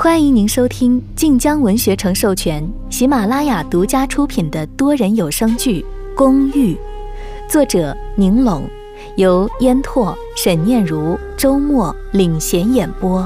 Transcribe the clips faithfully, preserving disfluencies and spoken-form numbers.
欢迎您收听晋江文学城授权、喜马拉雅独家出品的多人有声剧《公寓》，作者宁拢，由烟拓、沈念如、周末领衔演播。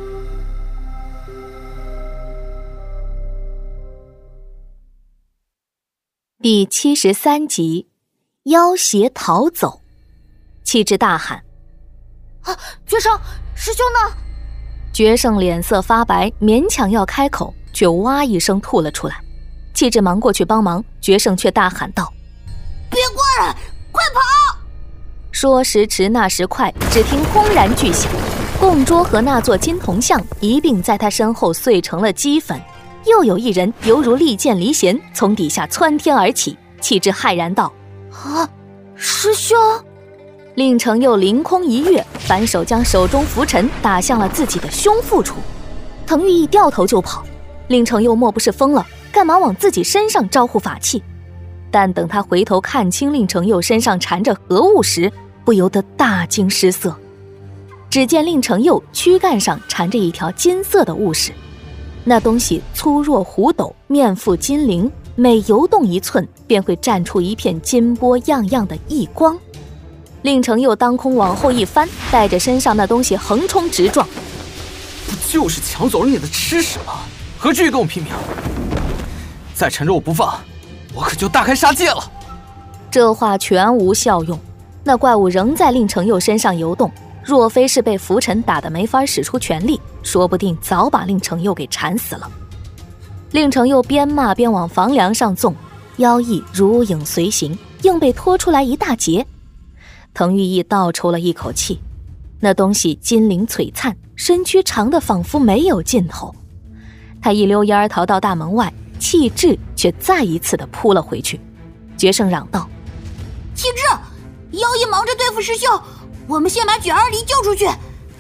第七十三集，要挟逃走。气质大喊： 啊，绝胜，师兄呢？ 决胜脸色发白，勉强要开口，却哇一声吐了出来。气质忙过去帮忙，决胜却大喊道： 别过来，快跑！ 说时迟那时快，只听轰然巨响，供桌和那座金铜像一并在他身后碎成了齑粉。又有一人犹如利剑离弦，从底下窜天而起。气质骇然道： 啊，师兄！ 令程又凌空一跃，反手将手中拂尘打向了自己的胸腹处。滕玉义掉头就跑，令程又莫不是疯了，干嘛往自己身上招呼法器？但等他回头看清令程又身上缠着何物时，不由得大惊失色。只见令程又躯干上缠着一条金色的物事，那东西粗若虎斗，面覆金鳞，每游动一寸便会绽出一片金波漾漾的异光。令程又当空往后一翻，带着身上那东西横冲直撞。 不就是抢走了你的吃食吗？何至于跟我拼命？再缠着我不放，我可就大开杀戒了。 这话全无效用，那怪物仍在令程又身上游动，若非是被拂尘打得没法使出全力，说不定早把令程又给缠死了。令程又边骂边往房梁上纵，妖异如影随形，硬被拖出来一大截。滕玉义倒抽了一口气，那东西金鳞璀璨，身躯长得仿佛没有尽头。他一溜烟逃到大门外，气质却再一次的扑了回去。决胜嚷道： 气质，妖异忙着对付师兄，我们先把卷儿离救出去。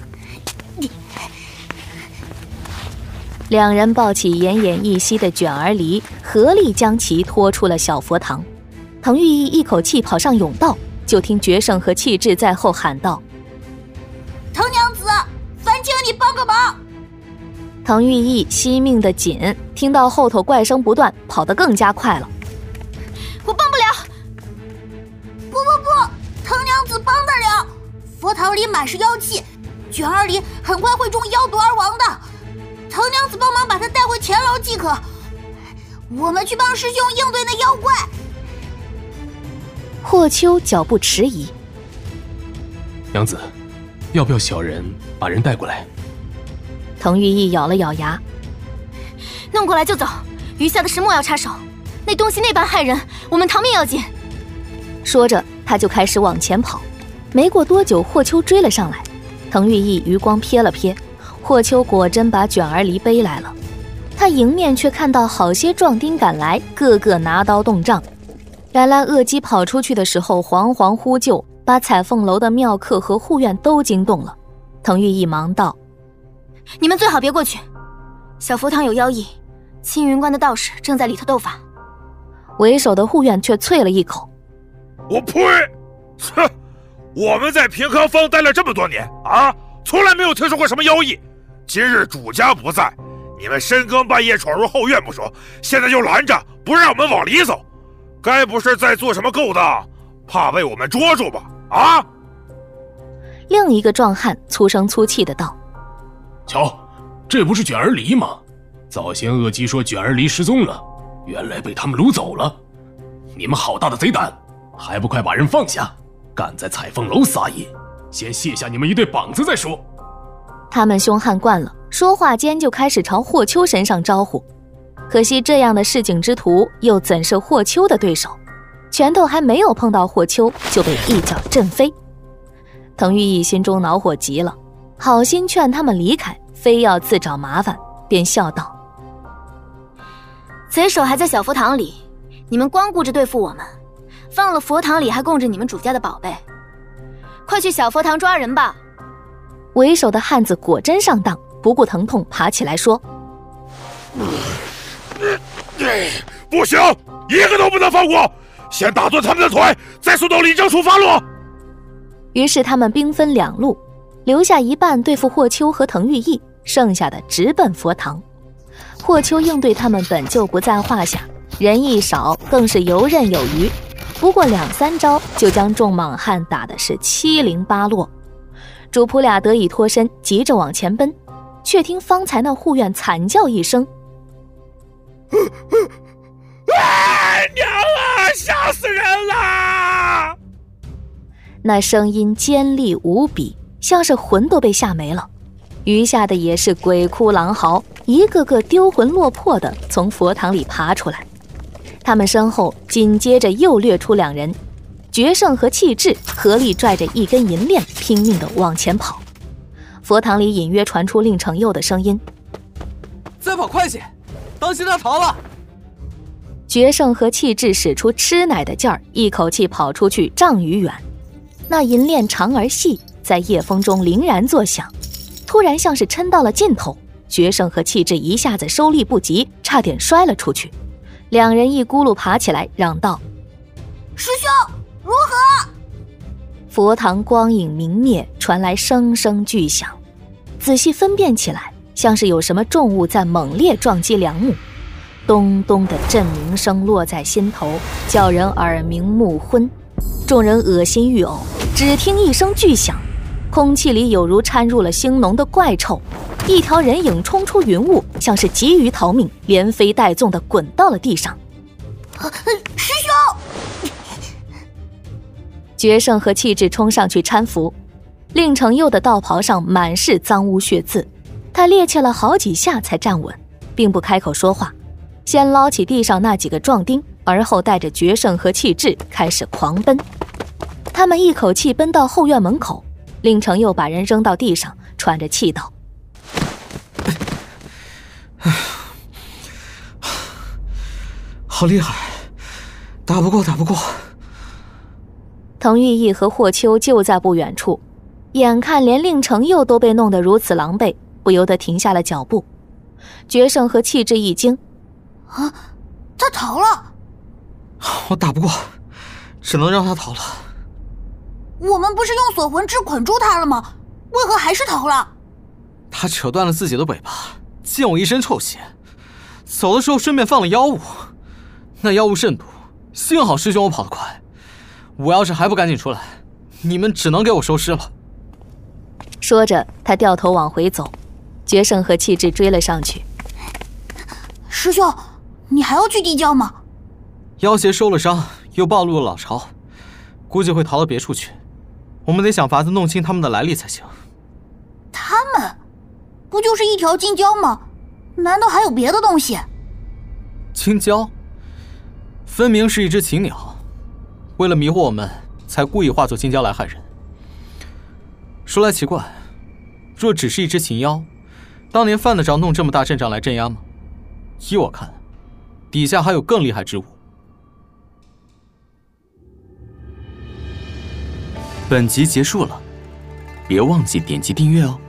两人抱起奄奄一息的卷儿离，合力将其拖出了小佛堂。滕玉义一口气跑上甬道，就听决胜和气质在后喊道： 滕娘子，烦请你帮个忙。 滕玉义惜命的紧，听到后头怪声不断，跑得更加快了。 我帮不了。不不不，滕娘子帮得了。佛堂里满是妖气，卷儿里很快会中妖毒而亡的。滕娘子帮忙把他带回前楼即可。我们去帮师兄应对那妖怪。 霍秋脚步迟疑： 娘子，要不要小人把人带过来？ 滕玉义咬了咬牙： 弄过来就走，余下的事莫要插手。那东西那般害人，我们逃命要紧。 说着他就开始往前跑。没过多久，霍秋追了上来。滕玉义余光瞥了瞥，霍秋果真把卷儿离背来了。他迎面却看到好些壮丁赶来，个个拿刀动杖。原来恶姬跑出去的时候惶惶呼救，把彩凤楼的庙客和护院都惊动了。滕玉义忙道： 你们最好别过去，小佛堂有妖异，青云关的道士正在里头斗法。 为首的护院却啐了一口： 我呸！哼，我们在平康坊待了这么多年啊，从来没有听说过什么妖异。今日主家不在，你们深更半夜闯入后院不说，现在又拦着不让我们往里走，该不是在做什么勾当，怕被我们捉住吧？啊！ 另一个壮汉粗声粗气的道： 瞧，这不是卷儿离吗？早先恶姬说卷儿离失踪了，原来被他们掳走了。你们好大的贼胆，还不快把人放下！敢在彩凤楼撒野，先卸下你们一对膀子再说。 他们凶悍惯了，说话间就开始朝霍秋身上招呼。可惜这样的市井之徒又怎是霍秋的对手？拳头还没有碰到霍秋，就被一脚震飞。滕玉义心中恼火极了，好心劝他们离开，非要自找麻烦，便笑道： 贼首还在小佛堂里，你们光顾着对付我们，放了佛堂里还供着你们主家的宝贝。快去小佛堂抓人吧。 为首的汉子果真上当，不顾疼痛爬起来说： 不行，一个都不能放过，先打断他们的腿，再送到李正处发落。 于是他们兵分两路，留下一半对付霍秋和滕玉义， 剩下的直奔佛堂。霍秋应对他们本就不在话下，人一少更是游刃有余，不过两三招就将众莽汉打的是七零八落。主仆俩得以脱身，急着往前奔，却听方才那护院惨叫一声：“ 哎，娘啊，吓死人了！” 那声音尖利无比，像是魂都被吓没了。余下的也是鬼哭狼嚎，一个个丢魂落魄的从佛堂里爬出来。他们身后紧接着又掠出两人，决胜和气质合力拽着一根银链，拼命地往前跑。佛堂里隐约传出令程佑的声音：“ 再跑快些，当心他逃了！” 决胜和气质使出吃奶的劲儿，一口气跑出去丈余远。那银链长而细，在夜风中铃然作响。突然像是撑到了尽头，决胜和气质一下子收力不及，差点摔了出去。两人一咕噜爬起来，嚷道：“ 师兄，如何？” 佛堂光影明灭，传来声声巨响。仔细分辨起来，像是有什么重物在猛烈撞击梁木，咚咚的震鸣声落在心头，叫人耳鸣目昏。众人恶心欲呕，只听一声巨响，空气里有如掺入了腥浓的怪臭，一条人影冲出云雾，像是急于逃命，连飞带纵地滚到了地上。 啊、师兄！ 决胜和气质冲上去搀扶，令程佑的道袍上满是脏污血渍，他趔趄了好几下才站稳，并不开口说话，先捞起地上那几个壮丁，而后带着决胜和气质开始狂奔。他们一口气奔到后院门口，令程佑把人扔到地上，喘着气道：“ 好厉害，打不过打不过。” 滕玉义和霍秋就在不远处，眼看连令程佑都被弄得如此狼狈，不由得停下了脚步。决胜和气质一惊：“ 啊，他逃了！ 我打不过，只能让他逃了。” 我们不是用锁魂枝捆住他了吗？为何还是逃了？ 他扯断了自己的尾巴，溅我一身臭血，走的时候顺便放了妖物，那妖物甚毒，幸好师兄我跑得快，我要是还不赶紧出来，你们只能给我收尸了。 说着，他掉头往回走，决胜和气质追了上去。 师兄，你还要去地窖吗？ 妖邪受了伤，又暴露了老巢，估计会逃到别处去。我们得想法子弄清他们的来历才行。 他们不就是一条金蛟吗？难道还有别的东西？ 金蛟分明是一只禽鸟，为了迷惑我们，才故意化作金蛟来害人。说来奇怪，若只是一只禽妖，当年犯得着弄这么大阵仗来镇压吗？依我看，底下还有更厉害之物。 本集结束了，别忘记点击订阅哦。